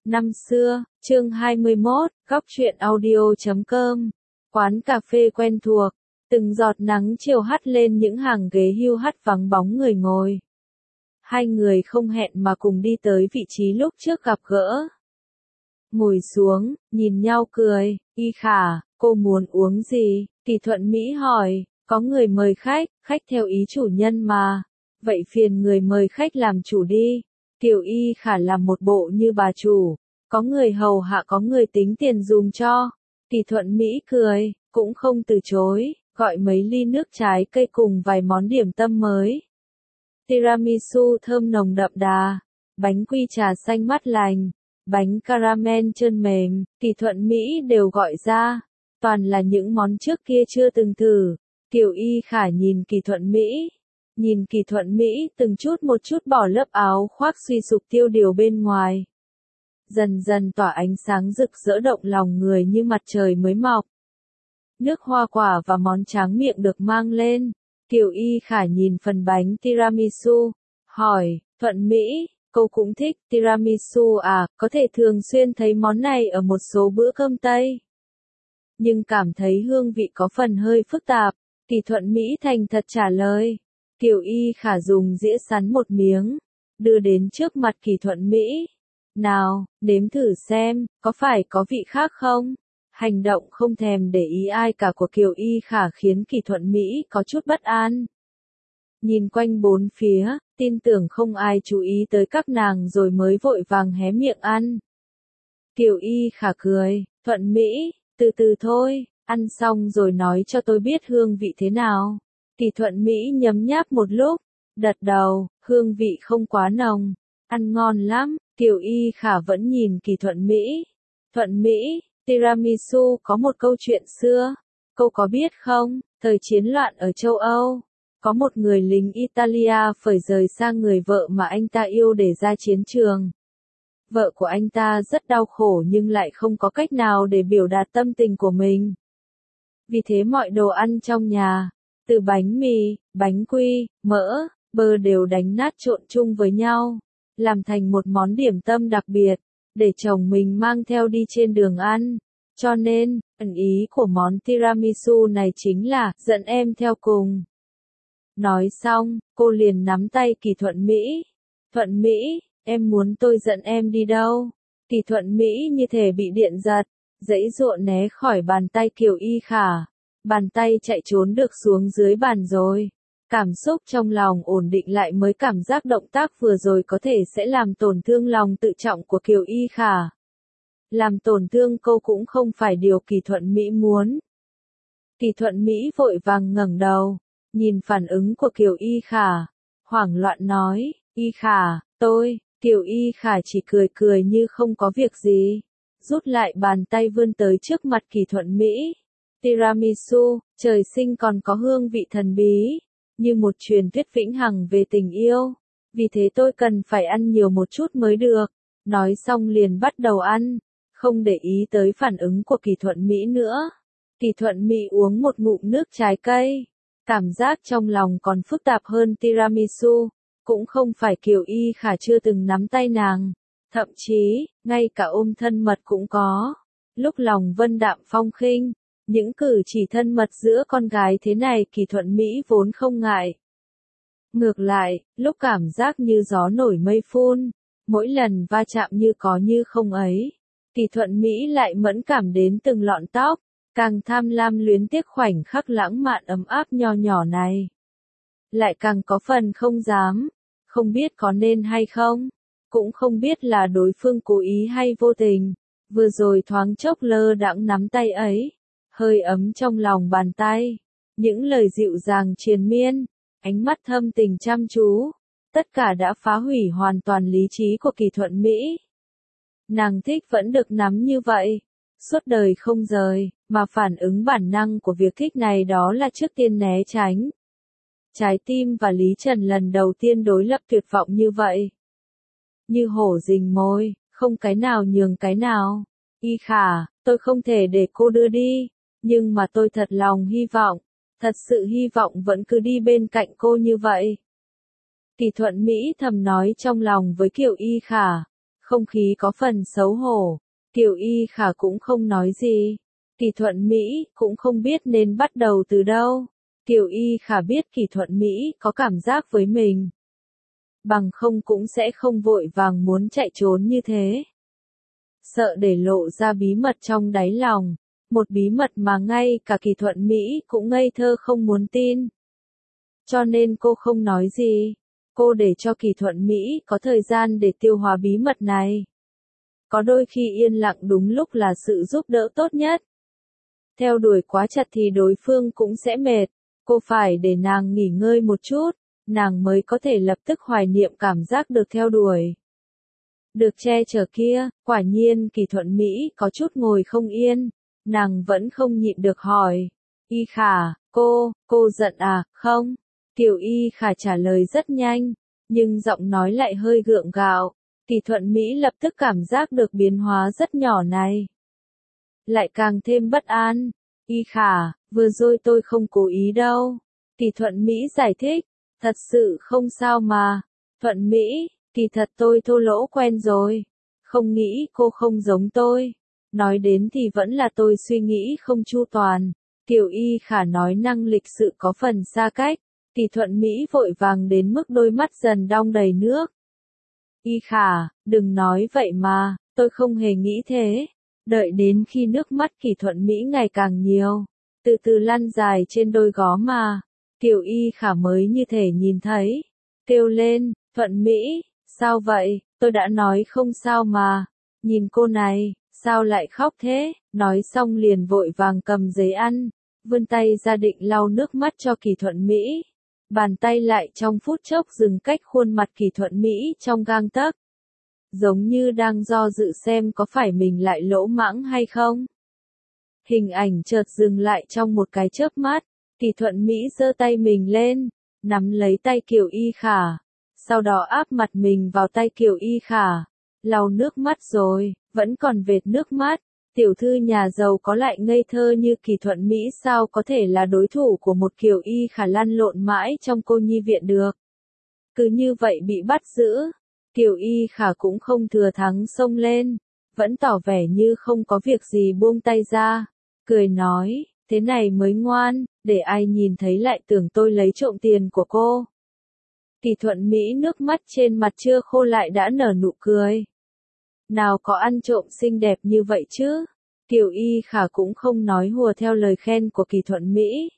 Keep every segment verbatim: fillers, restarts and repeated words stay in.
Năm xưa, chương hai mươi mốt, góc truyện audio chấm com. Quán cà phê quen thuộc, từng giọt nắng chiều hắt lên những hàng ghế hưu hắt vắng bóng người ngồi. Hai người không hẹn mà cùng đi tới vị trí lúc trước gặp gỡ. Ngồi xuống, nhìn nhau cười, Y Khả, cô muốn uống gì? Kỳ Thuận Mỹ hỏi, có người mời khách, khách theo ý chủ nhân mà. Vậy phiền người mời khách làm chủ đi. Kiều Y Khả làm một bộ như bà chủ, có người hầu hạ có người tính tiền dùm cho. Kỳ Thuận Mỹ cười, cũng không từ chối, gọi mấy ly nước trái cây cùng vài món điểm tâm mới. Tiramisu thơm nồng đậm đà, bánh quy trà xanh mát lành, bánh caramel trơn mềm, Kỳ Thuận Mỹ đều gọi ra, toàn là những món trước kia chưa từng thử. Kiều Y Khả nhìn Kỳ Thuận Mỹ, nhìn Kỳ Thuận Mỹ từng chút một chút bỏ lớp áo khoác suy sụp tiêu điều bên ngoài. Dần dần tỏa ánh sáng rực rỡ động lòng người như mặt trời mới mọc. Nước hoa quả và món tráng miệng được mang lên. Kiều Y Khả nhìn phần bánh tiramisu, hỏi, Thuận Mỹ, cô cũng thích tiramisu à, có thể thường xuyên thấy món này ở một số bữa cơm Tây. Nhưng cảm thấy hương vị có phần hơi phức tạp, Kỳ Thuận Mỹ thành thật trả lời. Kiều Y Khả dùng dĩa sắn một miếng, đưa đến trước mặt Kỳ Thuận Mỹ. Nào, nếm thử xem, có phải có vị khác không? Hành động không thèm để ý ai cả của Kiều Y Khả khiến Kỳ Thuận Mỹ có chút bất an. Nhìn quanh bốn phía, tin tưởng không ai chú ý tới các nàng rồi mới vội vàng hé miệng ăn. Kiều Y Khả cười, Thuận Mỹ, từ từ thôi, ăn xong rồi nói cho tôi biết hương vị thế nào. Kỳ Thuận Mỹ nhấm nháp một lúc, đặt đầu, hương vị không quá nồng, ăn ngon lắm. Kiều Y Khả vẫn nhìn Kỳ Thuận Mỹ. Thuận Mỹ, tiramisu có một câu chuyện xưa, cô có biết không, thời chiến loạn ở châu Âu, có một người lính Italia phải rời xa người vợ mà anh ta yêu để ra chiến trường. Vợ của anh ta rất đau khổ nhưng lại không có cách nào để biểu đạt tâm tình của mình. Vì thế mọi đồ ăn trong nhà, từ bánh mì, bánh quy, mỡ, bơ đều đánh nát trộn chung với nhau, làm thành một món điểm tâm đặc biệt, để chồng mình mang theo đi trên đường ăn. Cho nên, ẩn ý của món tiramisu này chính là, dẫn em theo cùng. Nói xong, cô liền nắm tay Kỳ Thuận Mỹ. Thuận Mỹ, em muốn tôi dẫn em đi đâu? Kỳ Thuận Mỹ như thể bị điện giật, giãy giụa né khỏi bàn tay Kiều Y Khả. Bàn tay chạy trốn được xuống dưới bàn rồi. Cảm xúc trong lòng ổn định lại mới cảm giác động tác vừa rồi có thể sẽ làm tổn thương lòng tự trọng của Kiều Y Khả. Làm tổn thương cô cũng không phải điều Kỳ Thuận Mỹ muốn. Kỳ Thuận Mỹ vội vàng ngẩng đầu, nhìn phản ứng của Kiều Y Khả, hoảng loạn nói, Y Khả, tôi, Kiều Y Khả chỉ cười cười như không có việc gì, rút lại bàn tay vươn tới trước mặt Kỳ Thuận Mỹ. Tiramisu, trời sinh còn có hương vị thần bí, như một truyền thuyết vĩnh hằng về tình yêu, vì thế tôi cần phải ăn nhiều một chút mới được. Nói xong liền bắt đầu ăn, không để ý tới phản ứng của Kỳ Thuận Mỹ nữa. Kỳ Thuận Mỹ uống một ngụm nước trái cây, cảm giác trong lòng còn phức tạp hơn tiramisu, cũng không phải Kiều Y Khả chưa từng nắm tay nàng, thậm chí, ngay cả ôm thân mật cũng có. Lúc lòng vân đạm phong khinh, những cử chỉ thân mật giữa con gái thế này Kỳ Thuận Mỹ vốn không ngại. Ngược lại, lúc cảm giác như gió nổi mây phun, mỗi lần va chạm như có như không ấy, Kỳ Thuận Mỹ lại mẫn cảm đến từng lọn tóc, càng tham lam luyến tiếc khoảnh khắc lãng mạn ấm áp nho nhỏ này. Lại càng có phần không dám, không biết có nên hay không, cũng không biết là đối phương cố ý hay vô tình, vừa rồi thoáng chốc lơ đãng nắm tay ấy. Hơi ấm trong lòng bàn tay, những lời dịu dàng triền miên, ánh mắt thâm tình chăm chú, tất cả đã phá hủy hoàn toàn lý trí của Kỳ Thuận Mỹ. Nàng thích vẫn được nắm như vậy, suốt đời không rời, mà phản ứng bản năng của việc thích này đó là trước tiên né tránh. Trái tim và Lý Trần lần đầu tiên đối lập tuyệt vọng như vậy. Như hổ rình mồi, không cái nào nhường cái nào. Y Khả, tôi không thể để cô đưa đi. Nhưng mà tôi thật lòng hy vọng, thật sự hy vọng vẫn cứ đi bên cạnh cô như vậy. Kỳ Thuận Mỹ thầm nói trong lòng với Kiều Y Khả, Không khí có phần xấu hổ, Kiều Y Khả cũng không nói gì. Kỳ Thuận Mỹ cũng không biết nên bắt đầu từ đâu. Kiều Y Khả biết Kỳ Thuận Mỹ có cảm giác với mình. Bằng không cũng sẽ không vội vàng muốn chạy trốn như thế. Sợ để lộ ra bí mật trong đáy lòng. Một bí mật mà ngay cả Kỳ Thuận Mỹ cũng ngây thơ không muốn tin. Cho nên cô không nói gì. Cô để cho Kỳ Thuận Mỹ có thời gian để tiêu hóa bí mật này. Có đôi khi yên lặng đúng lúc là sự giúp đỡ tốt nhất. Theo đuổi quá chặt thì đối phương cũng sẽ mệt. Cô phải để nàng nghỉ ngơi một chút, nàng mới có thể lập tức hoài niệm cảm giác được theo đuổi. Được che chở kia, quả nhiên Kỳ Thuận Mỹ có chút ngồi không yên. Nàng vẫn không nhịn được hỏi. Y Khả, cô, cô giận à, không? Kiều Y Khả trả lời rất nhanh, nhưng giọng nói lại hơi gượng gạo. Kỳ Thuận Mỹ lập tức cảm giác được biến hóa rất nhỏ này. Lại càng thêm bất an. Y Khả, vừa rồi tôi không cố ý đâu. Kỳ Thuận Mỹ giải thích. Thật sự không sao mà. Thuận Mỹ, kỳ thật tôi thô lỗ quen rồi. Không nghĩ cô không giống tôi. Nói đến thì vẫn là tôi suy nghĩ không chu toàn. Kiều Y Khả nói năng lịch sự có phần xa cách. Kỳ Thuận Mỹ vội vàng đến mức đôi mắt dần đong đầy nước. Y Khả, đừng nói vậy mà, tôi không hề nghĩ thế. Đợi đến khi nước mắt Kỳ Thuận Mỹ ngày càng nhiều, từ từ lăn dài trên đôi gó mà, Kiều Y Khả mới như thể nhìn thấy. Kêu lên, Thuận Mỹ, sao vậy, tôi đã nói không sao mà. Nhìn cô này, sao lại khóc thế, nói xong liền vội vàng cầm giấy ăn, vươn tay ra định lau nước mắt cho Kỳ Thuận Mỹ. Bàn tay lại trong phút chốc dừng cách khuôn mặt Kỳ Thuận Mỹ trong gang tấc. Giống như đang do dự xem có phải mình lại lỗ mãng hay không. Hình ảnh chợt dừng lại trong một cái chớp mắt. Kỳ Thuận Mỹ giơ tay mình lên, nắm lấy tay Kiều Y Khả. Sau đó áp mặt mình vào tay Kiều Y Khả. Lau nước mắt rồi, vẫn còn vệt nước mắt. Tiểu thư nhà giàu có lại ngây thơ như Kỳ Thuận Mỹ sao có thể là đối thủ của một Kiều Y Khả lăn lộn mãi trong cô nhi viện được. Cứ như vậy bị bắt giữ. Kiều Y Khả cũng không thừa thắng xông lên, vẫn tỏ vẻ như không có việc gì buông tay ra, cười nói, thế này mới ngoan, để ai nhìn thấy lại tưởng tôi lấy trộm tiền của cô. Kỳ Thuận Mỹ nước mắt trên mặt chưa khô lại đã nở nụ cười. Nào có ăn trộm xinh đẹp như vậy chứ? Kiều Y Khả cũng không nói hùa theo lời khen của Kỳ Thuận Mỹ.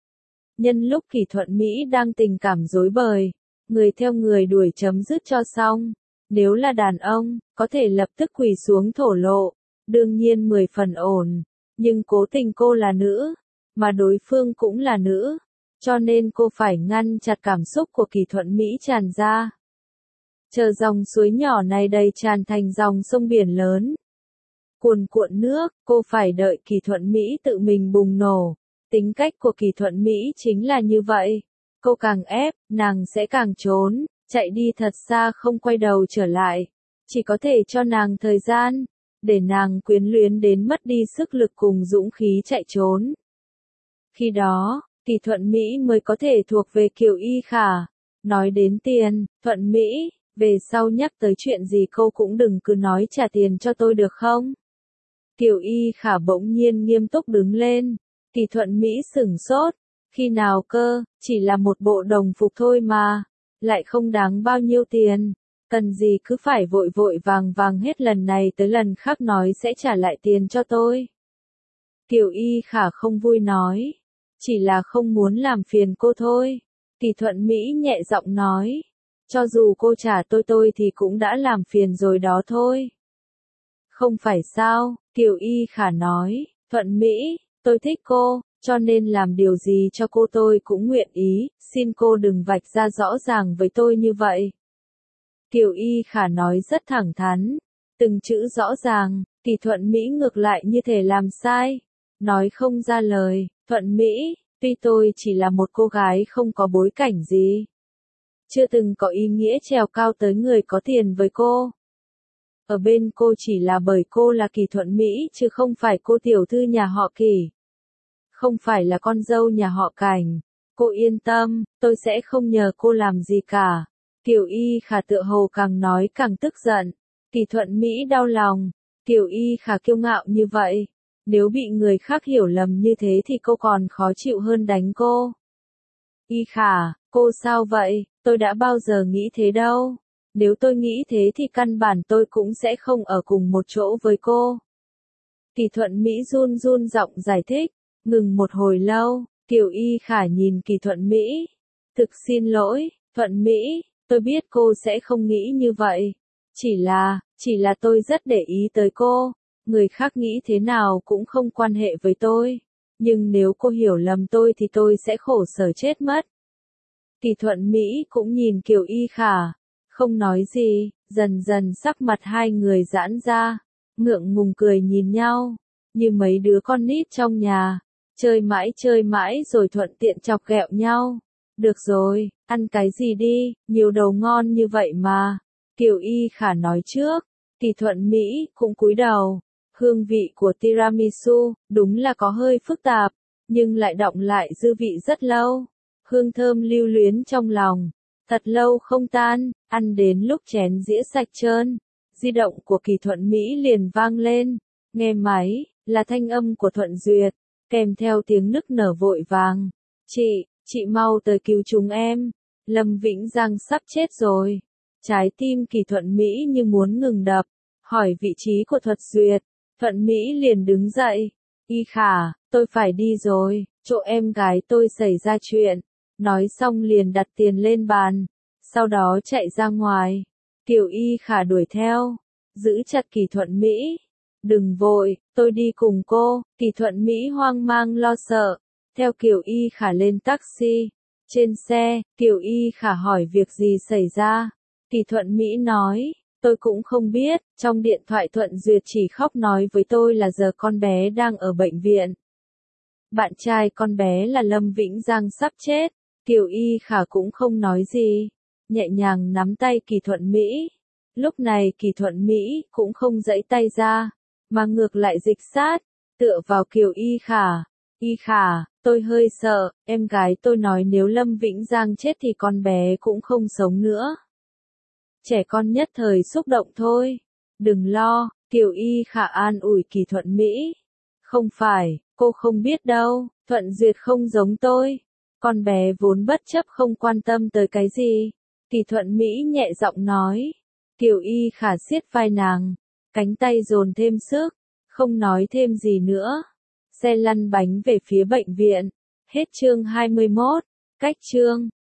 Nhân lúc Kỳ Thuận Mỹ đang tình cảm rối bời, người theo người đuổi chấm dứt cho xong. Nếu là đàn ông, có thể lập tức quỳ xuống thổ lộ, đương nhiên mười phần ổn. Nhưng cố tình cô là nữ, mà đối phương cũng là nữ, cho nên cô phải ngăn chặt cảm xúc của Kỳ Thuận Mỹ tràn ra. Chờ dòng suối nhỏ này đầy tràn thành dòng sông biển lớn. Cuồn cuộn nước, cô phải đợi Kỳ Thuận Mỹ tự mình bùng nổ. Tính cách của Kỳ Thuận Mỹ chính là như vậy. Cô càng ép, nàng sẽ càng trốn, chạy đi thật xa không quay đầu trở lại. Chỉ có thể cho nàng thời gian, để nàng quyến luyến đến mất đi sức lực cùng dũng khí chạy trốn. Khi đó, Kỳ Thuận Mỹ mới có thể thuộc về Kiều Y Khả. Nói đến tiền, Thuận Mỹ, về sau nhắc tới chuyện gì cô cũng đừng cứ nói trả tiền cho tôi được không? Kiều Y Khả bỗng nhiên nghiêm túc đứng lên. Kỳ Thuận Mỹ sửng sốt. Khi nào cơ, chỉ là một bộ đồng phục thôi mà. Lại không đáng bao nhiêu tiền. Cần gì cứ phải vội vội vàng vàng hết lần này tới lần khác nói sẽ trả lại tiền cho tôi. Kiều Y Khả không vui nói. Chỉ là không muốn làm phiền cô thôi. Kỳ Thuận Mỹ nhẹ giọng nói. Cho dù cô trả tôi tôi thì cũng đã làm phiền rồi đó thôi. Không phải sao, Kiều Y Khả nói. Thuận Mỹ, tôi thích cô, cho nên làm điều gì cho cô tôi cũng nguyện ý, xin cô đừng vạch ra rõ ràng với tôi như vậy. Kiều Y Khả nói rất thẳng thắn, từng chữ rõ ràng, Kỳ Thuận Mỹ ngược lại như thể làm sai, nói không ra lời. Thuận Mỹ, tuy tôi chỉ là một cô gái không có bối cảnh gì, chưa từng có ý nghĩa trèo cao tới người có tiền với cô. Ở bên cô chỉ là bởi cô là Kỳ Thuận Mỹ chứ không phải cô tiểu thư nhà họ Kỳ. Không phải là con dâu nhà họ Cảnh. Cô yên tâm, tôi sẽ không nhờ cô làm gì cả. Kiều Y Khả tựa hồ càng nói càng tức giận. Kỳ Thuận Mỹ đau lòng, Kiều Y Khả kiêu ngạo như vậy. Nếu bị người khác hiểu lầm như thế thì cô còn khó chịu hơn đánh cô. Y Khả, cô sao vậy, tôi đã bao giờ nghĩ thế đâu. Nếu tôi nghĩ thế thì căn bản tôi cũng sẽ không ở cùng một chỗ với cô. Kỳ Thuận Mỹ run run giọng giải thích, ngừng một hồi lâu, Kiều Y Khả nhìn Kỳ Thuận Mỹ. Thực xin lỗi, Thuận Mỹ, tôi biết cô sẽ không nghĩ như vậy. Chỉ là, chỉ là tôi rất để ý tới cô. Người khác nghĩ thế nào cũng không quan hệ với tôi. Nhưng nếu cô hiểu lầm tôi thì tôi sẽ khổ sở chết mất. Kỳ Thuận Mỹ cũng nhìn Kiều Y Khả, không nói gì, dần dần sắc mặt hai người giãn ra, ngượng ngùng cười nhìn nhau, như mấy đứa con nít trong nhà, chơi mãi chơi mãi rồi thuận tiện chọc ghẹo nhau. Được rồi, ăn cái gì đi, nhiều đồ ngon như vậy mà. Kiều Y Khả nói trước, Kỳ Thuận Mỹ cũng cúi đầu. Hương vị của tiramisu, đúng là có hơi phức tạp, nhưng lại đọng lại dư vị rất lâu. Hương thơm lưu luyến trong lòng, thật lâu không tan, ăn đến lúc chén dĩa sạch trơn. Di động của Kỳ Thuận Mỹ liền vang lên, nghe máy, là thanh âm của Thuận Duyệt, kèm theo tiếng nức nở vội vàng. Chị, chị mau tới cứu chúng em, Lâm Vĩnh Giang sắp chết rồi. Trái tim Kỳ Thuận Mỹ như muốn ngừng đập, hỏi vị trí của Thuận Duyệt. Thuận Mỹ liền đứng dậy. Y Khả, tôi phải đi rồi, chỗ em gái tôi xảy ra chuyện. Nói xong liền đặt tiền lên bàn. Sau đó chạy ra ngoài. Kiều Y Khả đuổi theo. Giữ chặt Kỳ Thuận Mỹ. Đừng vội, tôi đi cùng cô. Kỳ Thuận Mỹ hoang mang lo sợ. Theo Kiều Y Khả lên taxi. Trên xe, Kiều Y Khả hỏi việc gì xảy ra. Kỳ Thuận Mỹ nói. Tôi cũng không biết, trong điện thoại Thuận Duyệt chỉ khóc nói với tôi là giờ con bé đang ở bệnh viện. Bạn trai con bé là Lâm Vĩnh Giang sắp chết, Kiều Y Khả cũng không nói gì, nhẹ nhàng nắm tay Kỳ Thuận Mỹ. Lúc này Kỳ Thuận Mỹ cũng không giãy tay ra, mà ngược lại dịch sát, tựa vào Kiều Y Khả. Y Khả, tôi hơi sợ, em gái tôi nói nếu Lâm Vĩnh Giang chết thì con bé cũng không sống nữa. Trẻ con nhất thời xúc động thôi. Đừng lo, Kiều Y Khả an ủi Kỳ Thuận Mỹ. Không phải, cô không biết đâu, Thuận Duyệt không giống tôi. Con bé vốn bất chấp không quan tâm tới cái gì. Kỳ Thuận Mỹ nhẹ giọng nói. Kiều Y Khả siết vai nàng, cánh tay dồn thêm sức, không nói thêm gì nữa. Xe lăn bánh về phía bệnh viện. Hết chương hai mươi mốt, cách chương.